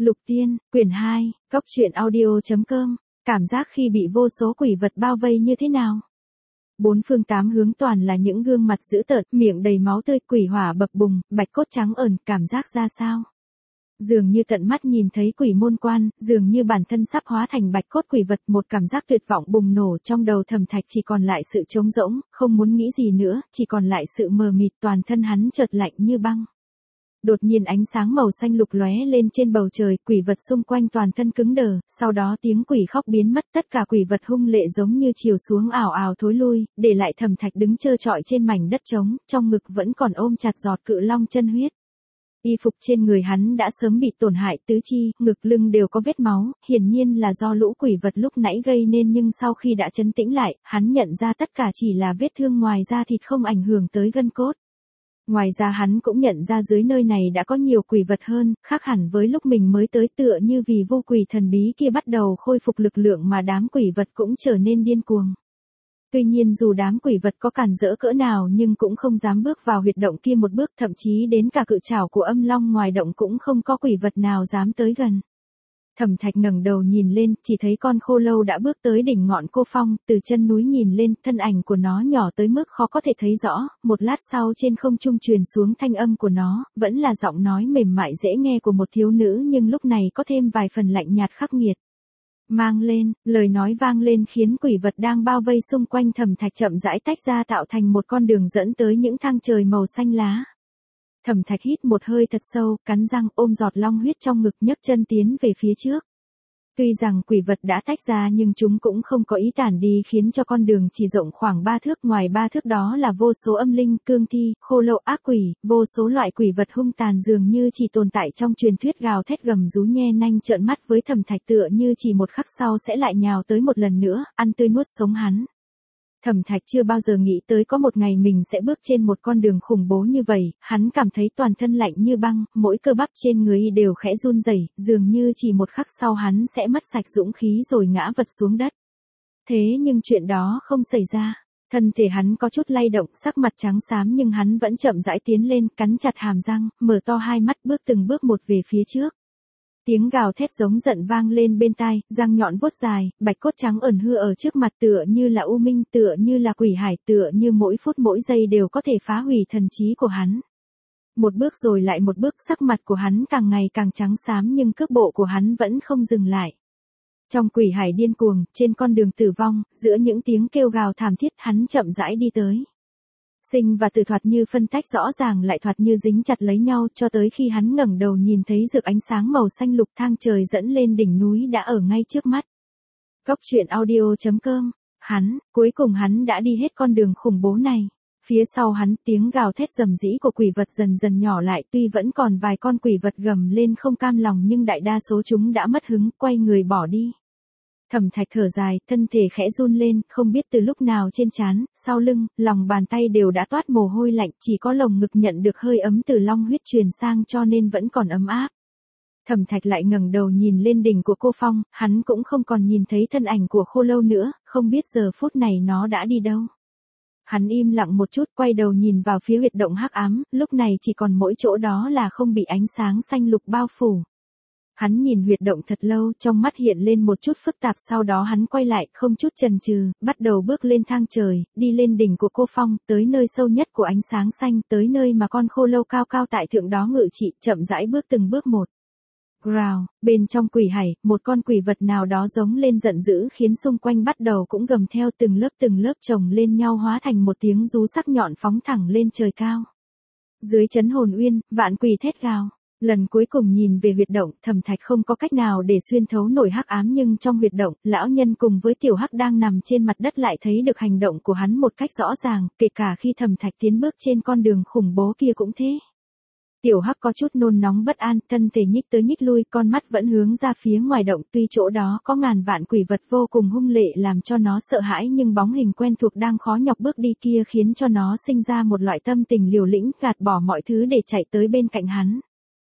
Lục Tiên, quyển 2, Cốc truyện audio.com, cảm giác khi bị vô số quỷ vật bao vây như thế nào? Bốn phương tám hướng toàn là những gương mặt dữ tợn, miệng đầy máu tươi, quỷ hỏa bập bùng, bạch cốt trắng ẩn, cảm giác ra sao? Dường như tận mắt nhìn thấy quỷ môn quan, dường như bản thân sắp hóa thành bạch cốt quỷ vật, một cảm giác tuyệt vọng bùng nổ trong đầu Thẩm Thạch, chỉ còn lại sự trống rỗng, không muốn nghĩ gì nữa, chỉ còn lại sự mờ mịt, toàn thân hắn chợt lạnh như băng. Đột nhiên ánh sáng màu xanh lục lóe lên trên bầu trời, quỷ vật xung quanh toàn thân cứng đờ, sau đó tiếng quỷ khóc biến mất, tất cả quỷ vật hung lệ giống như chiều xuống ảo ảo thối lui, để lại Thẩm Thạch đứng trơ trọi trên mảnh đất trống, trong ngực vẫn còn ôm chặt giọt cự long chân huyết. Y phục trên người hắn đã sớm bị tổn hại, tứ chi, ngực lưng đều có vết máu, hiển nhiên là do lũ quỷ vật lúc nãy gây nên, nhưng sau khi đã trấn tĩnh lại, hắn nhận ra tất cả chỉ là vết thương ngoài da thịt, không ảnh hưởng tới gân cốt. Ngoài ra hắn cũng nhận ra dưới nơi này đã có nhiều quỷ vật hơn, khác hẳn với lúc mình mới tới, tựa như vì vô quỷ thần bí kia bắt đầu khôi phục lực lượng mà đám quỷ vật cũng trở nên điên cuồng. Tuy nhiên dù đám quỷ vật có cản rỡ cỡ nào nhưng cũng không dám bước vào huyệt động kia một bước, thậm chí đến cả cự trảo của âm long ngoài động cũng không có quỷ vật nào dám tới gần. Thẩm Thạch ngẩng đầu nhìn lên, chỉ thấy con khô lâu đã bước tới đỉnh ngọn cô phong, từ chân núi nhìn lên, thân ảnh của nó nhỏ tới mức khó có thể thấy rõ, một lát sau trên không trung truyền xuống thanh âm của nó, vẫn là giọng nói mềm mại dễ nghe của một thiếu nữ, nhưng lúc này có thêm vài phần lạnh nhạt khắc nghiệt. Mang lên, lời nói vang lên khiến quỷ vật đang bao vây xung quanh Thẩm Thạch chậm rãi tách ra, tạo thành một con đường dẫn tới những thang trời màu xanh lá. Thẩm Thạch hít một hơi thật sâu, cắn răng ôm giọt long huyết trong ngực, nhấc chân tiến về phía trước. Tuy rằng quỷ vật đã tách ra nhưng chúng cũng không có ý tản đi, khiến cho con đường chỉ rộng khoảng 3 thước, ngoài 3 thước đó là vô số âm linh, cương thi, khô lâu, ác quỷ, vô số loại quỷ vật hung tàn dường như chỉ tồn tại trong truyền thuyết, gào thét gầm rú nhe nanh trợn mắt với Thẩm Thạch, tựa như chỉ một khắc sau sẽ lại nhào tới một lần nữa, ăn tươi nuốt sống hắn. Thẩm Thạch chưa bao giờ nghĩ tới có một ngày mình sẽ bước trên một con đường khủng bố như vậy, hắn cảm thấy toàn thân lạnh như băng, mỗi cơ bắp trên người đều khẽ run rẩy, dường như chỉ một khắc sau hắn sẽ mất sạch dũng khí rồi ngã vật xuống đất. Thế nhưng chuyện đó không xảy ra, thân thể hắn có chút lay động, sắc mặt trắng xám nhưng hắn vẫn chậm rãi tiến lên, cắn chặt hàm răng, mở to hai mắt, bước từng bước một về phía trước. Tiếng gào thét giống giận vang lên bên tai, răng nhọn vuốt dài, bạch cốt trắng ẩn hư ở trước mặt, tựa như là u minh, tựa như là quỷ hải, tựa như mỗi phút mỗi giây đều có thể phá hủy thần trí của hắn. Một bước rồi lại một bước, sắc mặt của hắn càng ngày càng trắng xám nhưng cước bộ của hắn vẫn không dừng lại. Trong quỷ hải điên cuồng, trên con đường tử vong, giữa những tiếng kêu gào thảm thiết, hắn chậm rãi đi tới. Sinh và tử thoạt như phân tách rõ ràng, lại thoạt như dính chặt lấy nhau, cho tới khi hắn ngẩng đầu nhìn thấy rực ánh sáng màu xanh lục, thang trời dẫn lên đỉnh núi đã ở ngay trước mắt. Cốc truyện audio.com, cuối cùng hắn đã đi hết con đường khủng bố này. Phía sau hắn, tiếng gào thét rầm rĩ của quỷ vật dần dần nhỏ lại, tuy vẫn còn vài con quỷ vật gầm lên không cam lòng nhưng đại đa số chúng đã mất hứng, quay người bỏ đi. Thẩm Thạch thở dài, thân thể khẽ run lên, không biết từ lúc nào trên trán, sau lưng, lòng bàn tay đều đã toát mồ hôi lạnh, chỉ có lồng ngực nhận được hơi ấm từ long huyết truyền sang cho nên vẫn còn ấm áp. Thẩm Thạch lại ngẩng đầu nhìn lên đỉnh của cô phong, hắn cũng không còn nhìn thấy thân ảnh của khô lâu nữa, không biết giờ phút này nó đã đi đâu. Hắn im lặng một chút, quay đầu nhìn vào phía huyệt động hắc ám, lúc này chỉ còn mỗi chỗ đó là không bị ánh sáng xanh lục bao phủ. Hắn nhìn huyệt động thật lâu, trong mắt hiện lên một chút phức tạp, sau đó hắn quay lại, không chút chần chừ, bắt đầu bước lên thang trời, đi lên đỉnh của cô phong, tới nơi sâu nhất của ánh sáng xanh, tới nơi mà con khô lâu cao cao tại thượng đó ngự trị, chậm rãi bước từng bước một. Growl, bên trong quỷ hải, một con quỷ vật nào đó giống lên giận dữ khiến xung quanh bắt đầu cũng gầm theo, từng lớp chồng lên nhau hóa thành một tiếng rú sắc nhọn phóng thẳng lên trời cao. Dưới chấn hồn uyên, vạn quỷ thét gào. Lần cuối cùng nhìn về huyệt động, Thẩm Thạch không có cách nào để xuyên thấu nổi hắc ám, nhưng trong huyệt động, lão nhân cùng với tiểu hắc đang nằm trên mặt đất lại thấy được hành động của hắn một cách rõ ràng, kể cả khi Thẩm Thạch tiến bước trên con đường khủng bố kia cũng thế. Tiểu hắc có chút nôn nóng bất an, thân thể nhích tới nhích lui, con mắt vẫn hướng ra phía ngoài động, tuy chỗ đó có ngàn vạn quỷ vật vô cùng hung lệ làm cho nó sợ hãi, nhưng bóng hình quen thuộc đang khó nhọc bước đi kia khiến cho nó sinh ra một loại tâm tình liều lĩnh, gạt bỏ mọi thứ để chạy tới bên cạnh hắn.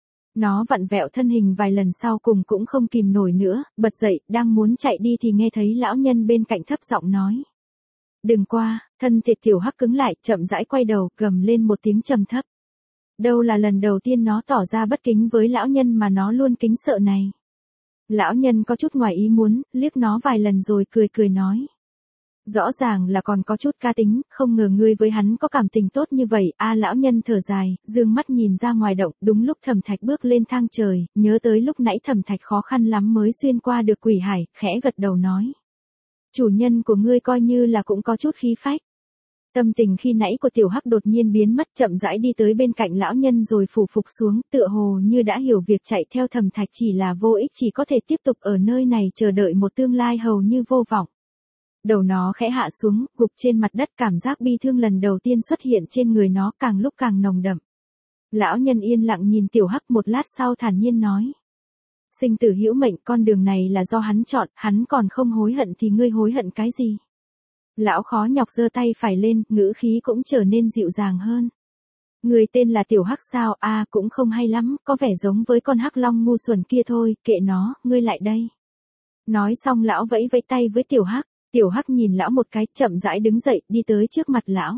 Nó vặn vẹo thân hình vài lần, sau cùng cũng không kìm nổi nữa, bật dậy, đang muốn chạy đi thì nghe thấy lão nhân bên cạnh thấp giọng nói. Đừng qua, thân thể tiểu hắc cứng lại, chậm rãi quay đầu, gầm lên một tiếng trầm thấp. Đâu là lần đầu tiên nó tỏ ra bất kính với lão nhân mà nó luôn kính sợ này. Lão nhân có chút ngoài ý muốn, liếc nó vài lần rồi cười cười nói. Rõ ràng là còn có chút cá tính, không ngờ ngươi với hắn có cảm tình tốt như vậy. Lão nhân thở dài, dương mắt nhìn ra ngoài động, đúng lúc Thẩm Thạch bước lên thang trời, nhớ tới lúc nãy Thẩm Thạch khó khăn lắm mới xuyên qua được quỷ hải, khẽ gật đầu nói. Chủ nhân của ngươi coi như là cũng có chút khí phách. Tâm tình khi nãy của Tiểu Hắc đột nhiên biến mất, chậm rãi đi tới bên cạnh lão nhân rồi phủ phục xuống, tựa hồ như đã hiểu việc chạy theo Thẩm Thạch chỉ là vô ích, chỉ có thể tiếp tục ở nơi này chờ đợi một tương lai hầu như vô vọng. Đầu nó khẽ hạ xuống, gục trên mặt đất, cảm giác bi thương lần đầu tiên xuất hiện trên người nó càng lúc càng nồng đậm. Lão nhân yên lặng nhìn Tiểu Hắc một lát sau thản nhiên nói. Sinh tử hữu mệnh, con đường này là do hắn chọn, hắn còn không hối hận thì ngươi hối hận cái gì? Lão khó nhọc giơ tay phải lên, ngữ khí cũng trở nên dịu dàng hơn. Người tên là Tiểu Hắc sao? Cũng không hay lắm, có vẻ giống với con hắc long ngu xuẩn kia thôi, kệ nó, ngươi lại đây. Nói xong lão vẫy vẫy tay với Tiểu Hắc. Tiểu Hắc nhìn lão một cái, chậm rãi đứng dậy, đi tới trước mặt lão.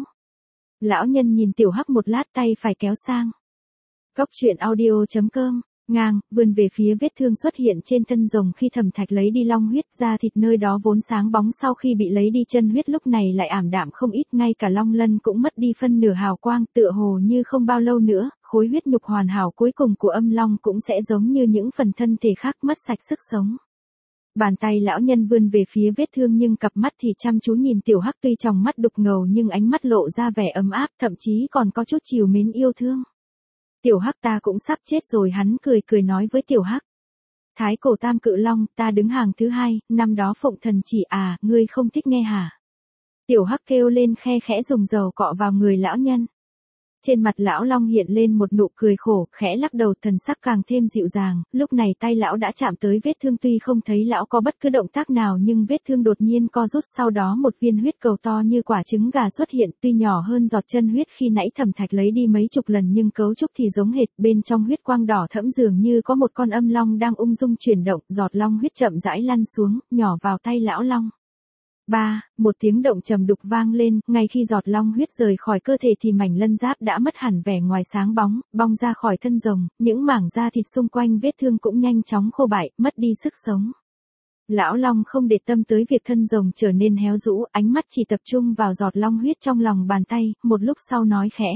Lão nhân nhìn Tiểu Hắc một lát, tay phải kéo sang. Cốc truyện audio.com, ngang, vươn về phía vết thương xuất hiện trên thân rồng khi Thẩm Thạch lấy đi long huyết, da thịt nơi đó vốn sáng bóng sau khi bị lấy đi chân huyết lúc này lại ảm đạm không ít, ngay cả long lân cũng mất đi phân nửa hào quang, tựa hồ như không bao lâu nữa, khối huyết nhục hoàn hảo cuối cùng của âm long cũng sẽ giống như những phần thân thể khác mất sạch sức sống. Bàn tay lão nhân vươn về phía vết thương nhưng cặp mắt thì chăm chú nhìn Tiểu Hắc, tuy trong mắt đục ngầu nhưng ánh mắt lộ ra vẻ ấm áp, thậm chí còn có chút trìu mến yêu thương. Tiểu Hắc, ta cũng sắp chết rồi, hắn cười cười nói với Tiểu Hắc. Thái cổ tam cự long, ta đứng hàng thứ 2, năm đó phụng thần chỉ. Ngươi không thích nghe hả? Tiểu Hắc kêu lên khe khẽ, dùng dầu cọ vào người lão nhân. Trên mặt lão long hiện lên một nụ cười khổ, khẽ lắc đầu, thần sắc càng thêm dịu dàng. Lúc này tay lão đã chạm tới vết thương, tuy không thấy lão có bất cứ động tác nào nhưng vết thương đột nhiên co rút, sau đó một viên huyết cầu to như quả trứng gà xuất hiện, tuy nhỏ hơn giọt chân huyết khi nãy Thẩm Thạch lấy đi mấy chục lần nhưng cấu trúc thì giống hệt, bên trong huyết quang đỏ thẫm dường như có một con âm long đang ung dung chuyển động, giọt long huyết chậm rãi lăn xuống, nhỏ vào tay lão long. Một tiếng động trầm đục vang lên, ngay khi giọt long huyết rời khỏi cơ thể thì mảnh lân giáp đã mất hẳn vẻ ngoài sáng bóng, bong ra khỏi thân rồng, những mảng da thịt xung quanh vết thương cũng nhanh chóng khô bại, mất đi sức sống. Lão long không để tâm tới việc thân rồng trở nên héo rũ, ánh mắt chỉ tập trung vào giọt long huyết trong lòng bàn tay, một lúc sau nói khẽ.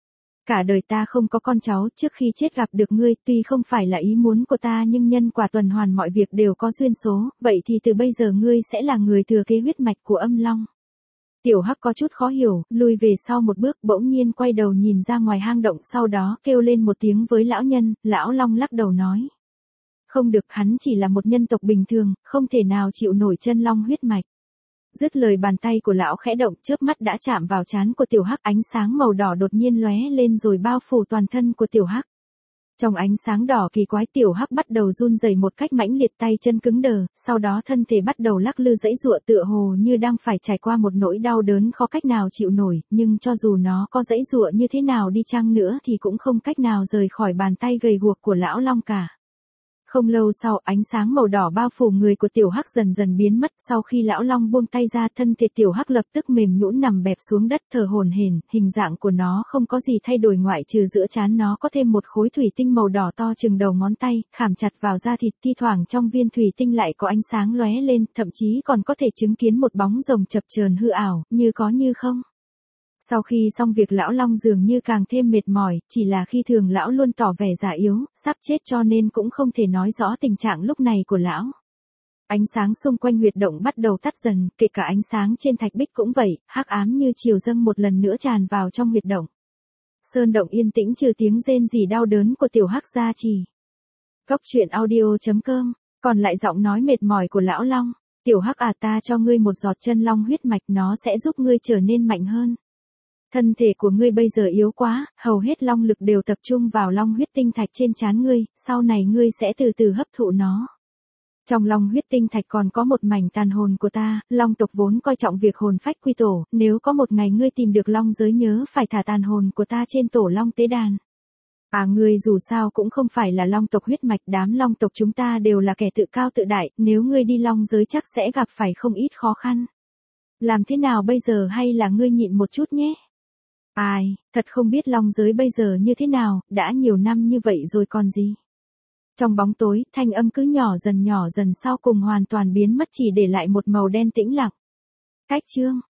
Cả đời ta không có con cháu, trước khi chết gặp được ngươi, tuy không phải là ý muốn của ta nhưng nhân quả tuần hoàn mọi việc đều có duyên số, vậy thì từ bây giờ ngươi sẽ là người thừa kế huyết mạch của âm long. Tiểu Hắc có chút khó hiểu, lùi về sau một bước, bỗng nhiên quay đầu nhìn ra ngoài hang động, sau đó kêu lên một tiếng với lão nhân. Lão long lắc đầu nói. Không được, hắn chỉ là một nhân tộc bình thường, không thể nào chịu nổi chân long huyết mạch. Dứt lời bàn tay của lão khẽ động, chớp mắt đã chạm vào trán của Tiểu Hắc, ánh sáng màu đỏ đột nhiên lóe lên rồi bao phủ toàn thân của Tiểu Hắc. Trong ánh sáng đỏ kỳ quái, Tiểu Hắc bắt đầu run rẩy một cách mãnh liệt, tay chân cứng đờ, sau đó thân thể bắt đầu lắc lư giãy giụa, tựa hồ như đang phải trải qua một nỗi đau đớn khó cách nào chịu nổi, nhưng cho dù nó có giãy giụa như thế nào đi chăng nữa thì cũng không cách nào rời khỏi bàn tay gầy guộc của lão long cả. Không lâu sau, ánh sáng màu đỏ bao phủ người của Tiểu Hắc dần dần biến mất, sau khi lão long buông tay ra, thân thể Tiểu Hắc lập tức mềm nhũn nằm bẹp xuống đất thở hổn hển, hình dạng của nó không có gì thay đổi ngoại trừ giữa trán nó có thêm một khối thủy tinh màu đỏ to chừng đầu ngón tay, khảm chặt vào da thịt, thi thoảng trong viên thủy tinh lại có ánh sáng lóe lên, thậm chí còn có thể chứng kiến một bóng rồng chập chờn hư ảo, như có như không. Sau khi xong việc, lão long dường như càng thêm mệt mỏi, chỉ là khi thường lão luôn tỏ vẻ già yếu, sắp chết cho nên cũng không thể nói rõ tình trạng lúc này của lão. Ánh sáng xung quanh huyệt động bắt đầu tắt dần, kể cả ánh sáng trên thạch bích cũng vậy, hắc ám như chiều dâng một lần nữa tràn vào trong huyệt động. Sơn động yên tĩnh trừ tiếng rên rỉ đau đớn của Tiểu Hắc gia trì. Cốc truyện audio.com, còn lại giọng nói mệt mỏi của lão long. Tiểu Hắc ta cho ngươi một giọt chân long huyết mạch, nó sẽ giúp ngươi trở nên mạnh hơn. Thân thể của ngươi bây giờ yếu quá, hầu hết long lực đều tập trung vào long huyết tinh thạch trên trán ngươi, sau này ngươi sẽ từ từ hấp thụ nó. Trong long huyết tinh thạch còn có một mảnh tàn hồn của ta, long tộc vốn coi trọng việc hồn phách quy tổ, nếu có một ngày ngươi tìm được long giới nhớ phải thả tàn hồn của ta trên tổ long tế đàn. Ngươi dù sao cũng không phải là long tộc huyết mạch, đám long tộc chúng ta đều là kẻ tự cao tự đại, nếu ngươi đi long giới chắc sẽ gặp phải không ít khó khăn. Làm thế nào bây giờ, hay là ngươi nhịn một chút nhé? Ai, thật không biết long giới bây giờ như thế nào, đã nhiều năm như vậy rồi còn gì. Trong bóng tối, thanh âm cứ nhỏ dần sau cùng hoàn toàn biến mất chỉ để lại một màu đen tĩnh lặng. Cách chương